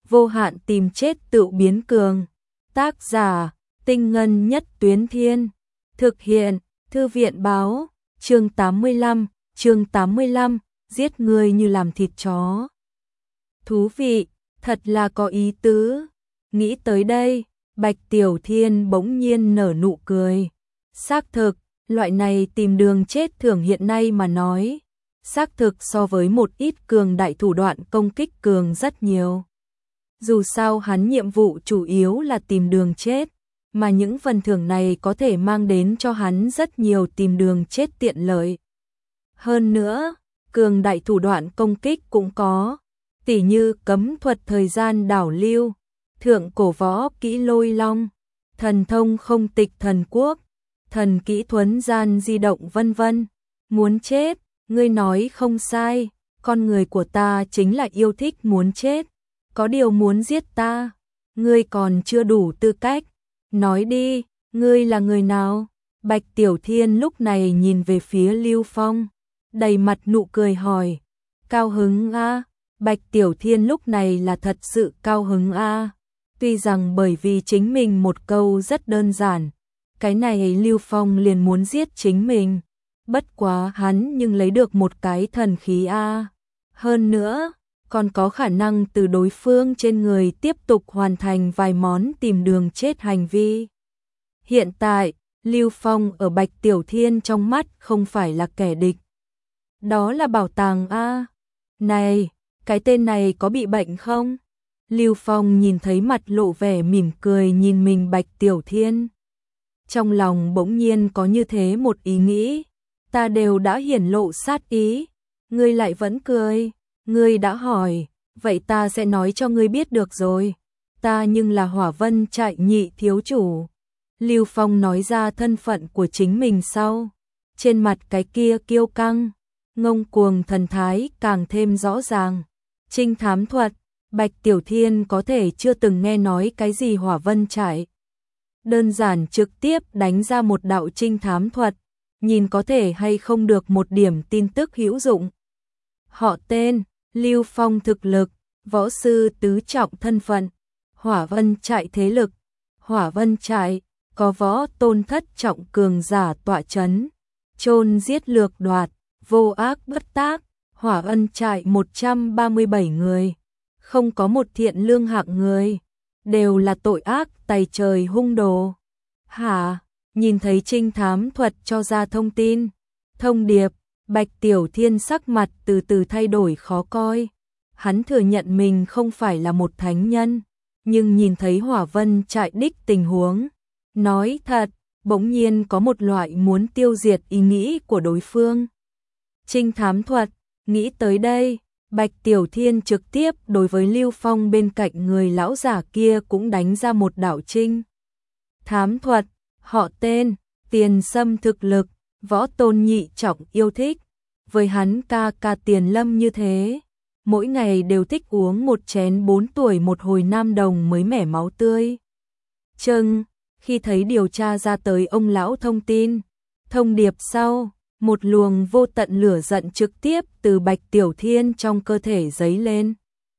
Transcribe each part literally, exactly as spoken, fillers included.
vô hạn tìm chết tự biến cường. Tác giả, Tinh Ngân Nhất Tuyến Thiên. Thực hiện, Thư viện Báo. Chương tám mươi lăm, chương tám mươi lăm, giết người như làm thịt chó. Thú vị, thật là có ý tứ. Nghĩ tới đây, Bạch Tiểu Thiên bỗng nhiên nở nụ cười. Xác thực, loại này tìm đường chết thường hiện nay mà nói, xác thực so với một ít cường đại thủ đoạn công kích cường rất nhiều. Dù sao hắn nhiệm vụ chủ yếu là tìm đường chết, mà những phần thưởng này có thể mang đến cho hắn rất nhiều tìm đường chết tiện lợi. Hơn nữa, cường đại thủ đoạn công kích cũng có, tỉ như cấm thuật thời gian đảo lưu, thượng cổ võ kỹ lôi long, thần thông không tịch thần quốc, thần kỹ thuấn gian di động vân vân. Muốn chết, ngươi nói không sai, con người của ta chính là yêu thích muốn chết, có điều muốn giết ta, ngươi còn chưa đủ tư cách. Nói đi, ngươi là người nào? Bạch Tiểu Thiên lúc này nhìn về phía Lưu Phong, đầy mặt nụ cười hỏi. Cao hứng a? Bạch Tiểu Thiên lúc này là thật sự cao hứng a. Tuy rằng bởi vì chính mình một câu rất đơn giản, cái này Lưu Phong liền muốn giết chính mình. Bất quá hắn nhưng lấy được một cái thần khí a. Hơn nữa, còn có khả năng từ đối phương trên người tiếp tục hoàn thành vài món tìm đường chết hành vi. Hiện tại, Lưu Phong ở Bạch Tiểu Thiên trong mắt không phải là kẻ địch. Đó là bảo tàng a. Này, cái tên này có bị bệnh không? Lưu Phong nhìn thấy mặt lộ vẻ mỉm cười nhìn mình Bạch Tiểu Thiên. Trong lòng bỗng nhiên có như thế một ý nghĩ, ta đều đã hiển lộ sát ý, ngươi lại vẫn cười. Ngươi đã hỏi, vậy ta sẽ nói cho ngươi biết được rồi. Ta nhưng là Hỏa Vân Trại nhị thiếu chủ. Lưu Phong nói ra thân phận của chính mình sau. Trên mặt cái kia kiêu căng, ngông cuồng thần thái càng thêm rõ ràng. Trinh thám thuật, Bạch Tiểu Thiên có thể chưa từng nghe nói cái gì Hỏa Vân Trại. Đơn giản trực tiếp đánh ra một đạo trinh thám thuật, nhìn có thể hay không được một điểm tin tức hữu dụng. Họ tên, Lưu Phong thực lực, võ sư tứ trọng thân phận, Hỏa Vân Trại thế lực, Hỏa Vân Trại có võ tôn thất trọng cường giả tọa chấn, chôn giết lược đoạt, vô ác bất tác, Hỏa Vân Trại một trăm ba mươi bảy người, không có một thiện lương hạng người, đều là tội ác tày trời hung đồ. Hả? Nhìn thấy trinh thám thuật cho ra thông tin, thông điệp, Bạch Tiểu Thiên sắc mặt từ từ thay đổi khó coi. Hắn thừa nhận mình không phải là một thánh nhân, nhưng nhìn thấy Hỏa Vân Trại đích tình huống, nói thật, bỗng nhiên có một loại muốn tiêu diệt ý nghĩ của đối phương. Trinh thám thuật, nghĩ tới đây, Bạch Tiểu Thiên trực tiếp đối với Lưu Phong bên cạnh người lão giả kia cũng đánh ra một đạo trinh thám thuật, họ tên, Tiền Sâm thực lực, võ tôn nhị trọng yêu thích, với hắn ca ca Tiền Lâm như thế, mỗi ngày đều thích uống một chén bốn tuổi một hồi nam đồng mới mẻ máu tươi. Chừng, khi thấy điều tra ra tới ông lão thông tin, thông điệp sau, một luồng vô tận lửa giận trực tiếp từ Bạch Tiểu Thiên trong cơ thể dấy lên.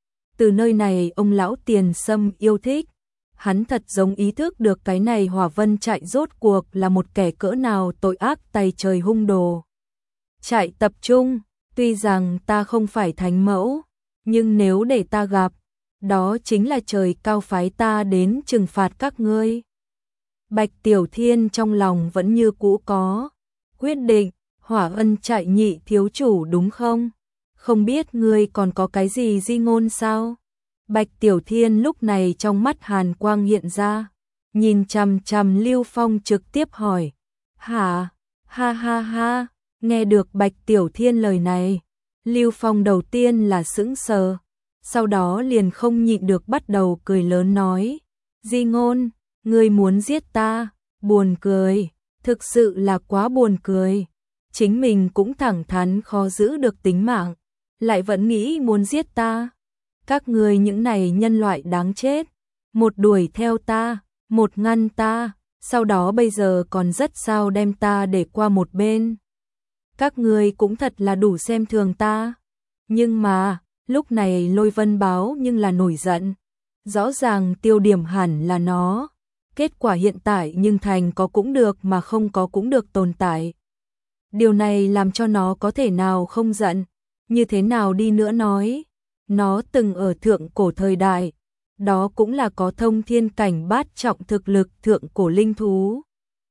Từ nơi này ông lão Tiền Sâm yêu thích, hắn thật giống ý thức được cái này Hỏa Vân Trại rốt cuộc là một kẻ cỡ nào tội ác tày trời hung đồ. Trại tập trung, tuy rằng ta không phải thánh mẫu, nhưng nếu để ta gặp, đó chính là trời cao phái ta đến trừng phạt các ngươi. Bạch Tiểu Thiên trong lòng vẫn như cũ có quyết định, Hỏa Vân Trại nhị thiếu chủ đúng không? Không biết ngươi còn có cái gì di ngôn sao? Bạch Tiểu Thiên lúc này trong mắt hàn quang hiện ra, nhìn chằm chằm Lưu Phong trực tiếp hỏi. Hả? Ha ha ha, nghe được Bạch Tiểu Thiên lời này, Lưu Phong đầu tiên là sững sờ, sau đó liền không nhịn được bắt đầu cười lớn nói. Di ngôn, ngươi muốn giết ta, buồn cười, thực sự là quá buồn cười. Chính mình cũng thẳng thắn khó giữ được tính mạng, lại vẫn nghĩ muốn giết ta. Các ngươi những này nhân loại đáng chết, một đuổi theo ta, một ngăn ta, sau đó bây giờ còn rất sao đem ta để qua một bên. Các ngươi cũng thật là đủ xem thường ta. Nhưng mà, lúc này Lôi Vân Báo nhưng là nổi giận, Rõ ràng tiêu điểm hẳn là nó. Kết quả hiện tại nhưng thành có cũng được mà không có cũng được tồn tại. Điều này làm cho nó có thể nào không giận. Như thế nào đi nữa nói, nó từng ở thượng cổ thời đại, đó cũng là có thông thiên cảnh bát trọng thực lực thượng cổ linh thú.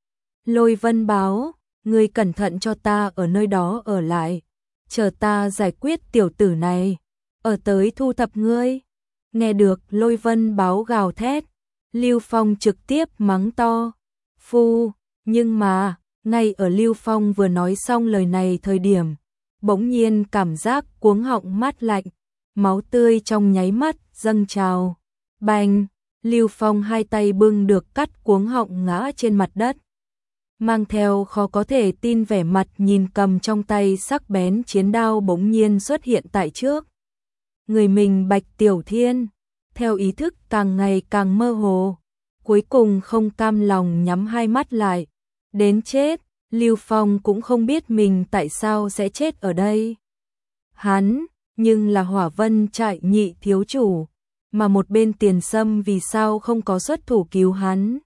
Lôi Vân báo, ngươi cẩn thận cho ta ở nơi đó ở lại, chờ ta giải quyết tiểu tử này, ở tới thu thập ngươi. Nghe được Lôi Vân báo gào thét, Lưu Phong trực tiếp mắng to, phu, nhưng mà, ngay ở Lưu Phong vừa nói xong lời này thời điểm, bỗng nhiên cảm giác cuống họng mát lạnh, máu tươi trong nháy mắt dâng trào. Bành, Lưu Phong hai tay bưng được cắt cuống họng ngã trên mặt đất. Mang theo khó có thể tin vẻ mặt nhìn cầm trong tay sắc bén chiến đao bỗng nhiên xuất hiện tại trước. Người mình Bạch Tiểu Thiên, theo ý thức càng ngày càng mơ hồ, cuối cùng không cam lòng nhắm hai mắt lại. Đến chết, Lưu Phong cũng không biết mình tại sao sẽ chết ở đây. Hắn, nhưng là Hỏa Vân trại nhị thiếu chủ, mà một bên Tiền Sâm vì sao không có xuất thủ cứu hắn.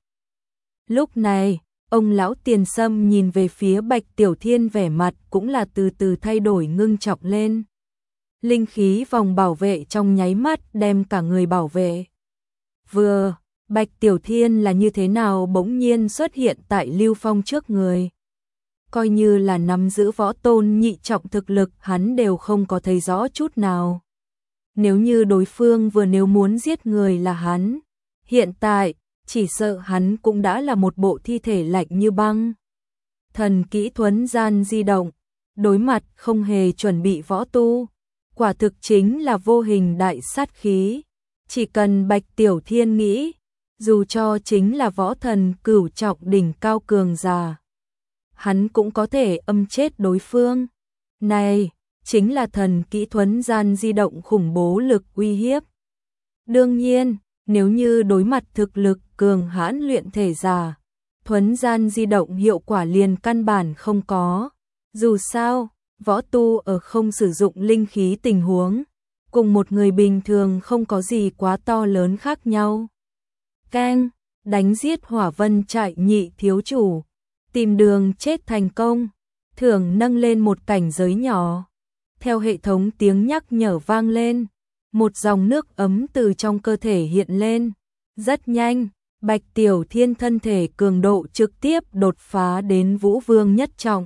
Lúc này, ông lão Tiền Sâm nhìn về phía Bạch Tiểu Thiên vẻ mặt cũng là từ từ thay đổi ngưng trọng lên. Linh khí vòng bảo vệ trong nháy mắt đem cả người bảo vệ. Vừa, Bạch Tiểu Thiên là như thế nào bỗng nhiên xuất hiện tại Lưu Phong trước người. Coi như là nắm giữ võ tôn nhị trọng thực lực hắn đều không có thấy rõ chút nào. Nếu như đối phương vừa nếu muốn giết người là hắn, hiện tại, chỉ sợ hắn cũng đã là một bộ thi thể lạnh như băng. Thần kỹ thuấn gian di động, đối mặt không hề chuẩn bị võ tu, quả thực chính là vô hình đại sát khí. Chỉ cần Bạch Tiểu Thiên nghĩ, dù cho chính là võ thần cửu trọng đỉnh cao cường già, hắn cũng có thể âm chết đối phương. Này, chính là thần kỹ thuấn gian di động khủng bố lực uy hiếp. Đương nhiên, nếu như đối mặt thực lực cường hãn luyện thể giả, thuấn gian di động hiệu quả liền căn bản không có. Dù sao, võ tu ở không sử dụng linh khí tình huống, cùng một người bình thường không có gì quá to lớn khác nhau. Keng, đánh giết Hỏa Vân trại nhị thiếu chủ, tìm đường chết thành công, thưởng nâng lên một cảnh giới nhỏ. Theo hệ thống tiếng nhắc nhở vang lên, một dòng nước ấm từ trong cơ thể hiện lên. Rất nhanh, Bạch Tiểu Thiên thân thể cường độ trực tiếp đột phá đến Vũ Vương nhất trọng.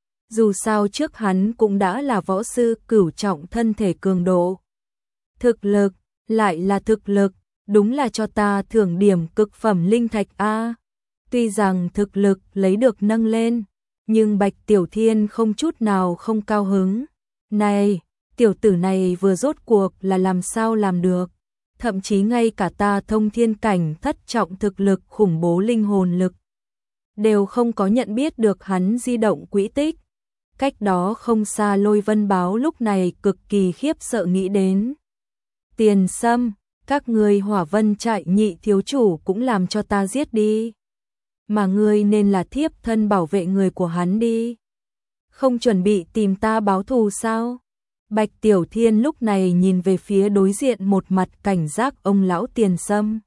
Dù sao trước hắn cũng đã là võ sư cửu trọng thân thể cường độ. Thực lực, lại là thực lực, đúng là cho ta thưởng điểm cực phẩm linh thạch a. Tuy rằng thực lực lấy được nâng lên, nhưng Bạch Tiểu Thiên không chút nào không cao hứng. Này, tiểu tử này vừa rốt cuộc là làm sao làm được, thậm chí ngay cả ta thông thiên cảnh thất trọng thực lực khủng bố linh hồn lực đều không có nhận biết được hắn di động quỹ tích. Cách đó không xa Lôi Vân báo lúc này cực kỳ khiếp sợ nghĩ đến. Tiền Sâm, các ngươi Hỏa Vân trại nhị thiếu chủ cũng làm cho ta giết đi. Mà ngươi nên là thiếp thân bảo vệ người của hắn đi. Không chuẩn bị tìm ta báo thù sao? Bạch Tiểu Thiên lúc này nhìn về phía đối diện một mặt cảnh giác ông lão Tiền Sâm.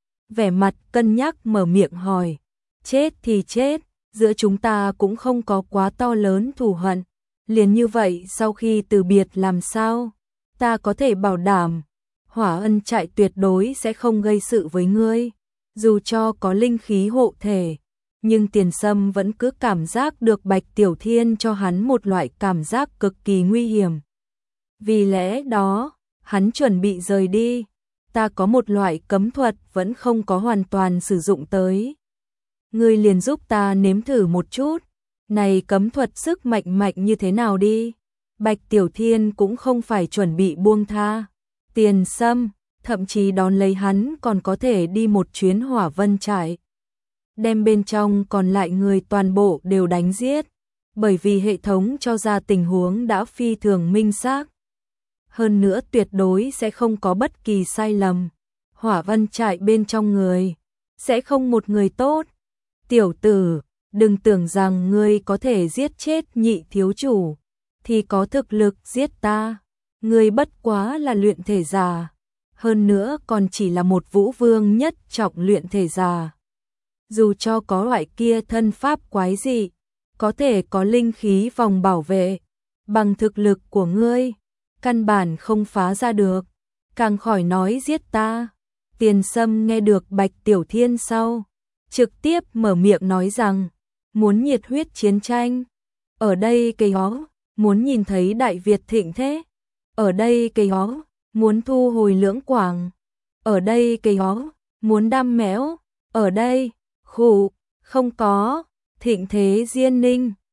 Vẻ mặt cân nhắc mở miệng hỏi. Chết thì chết, giữa chúng ta cũng không có quá to lớn thù hận. Liền như vậy sau khi từ biệt làm sao? Ta có thể bảo đảm, Hỏa Ân trại tuyệt đối sẽ không gây sự với ngươi. Dù cho có linh khí hộ thể, nhưng Tiền Sâm vẫn cứ cảm giác được Bạch Tiểu Thiên cho hắn một loại cảm giác cực kỳ nguy hiểm. Vì lẽ đó, hắn chuẩn bị rời đi. Ta có một loại cấm thuật vẫn không có hoàn toàn sử dụng tới. Ngươi liền giúp ta nếm thử một chút. Này cấm thuật sức mạnh mạnh như thế nào đi? Bạch Tiểu Thiên cũng không phải chuẩn bị buông tha. Tiền Sâm, thậm chí đón lấy hắn còn có thể đi một chuyến Hỏa Vân trại. Đem bên trong còn lại người toàn bộ đều đánh giết. Bởi vì hệ thống cho ra tình huống đã phi thường minh xác. Hơn nữa tuyệt đối sẽ không có bất kỳ sai lầm. Hỏa Vân trại bên trong người, sẽ không một người tốt. Tiểu tử, đừng tưởng rằng ngươi có thể giết chết nhị thiếu chủ, thì có thực lực giết ta. Ngươi bất quá là luyện thể giả. hơn nữa còn chỉ là một vũ vương nhất trọng luyện thể giả. Dù cho có loại kia thân pháp quái dị, có thể có linh khí vòng bảo vệ, bằng thực lực của ngươi, căn bản không phá ra được, càng khỏi nói giết ta. Tiền Sâm nghe được Bạch Tiểu Thiên sau, trực tiếp mở miệng nói rằng, muốn nhiệt huyết chiến tranh, ở đây cây hó, muốn nhìn thấy Đại Việt thịnh thế, ở đây cây hó, muốn thu hồi Lưỡng Quảng, ở đây cây hó, muốn đam mẽo, ở đây, khụ, không có, thịnh thế Diên Ninh.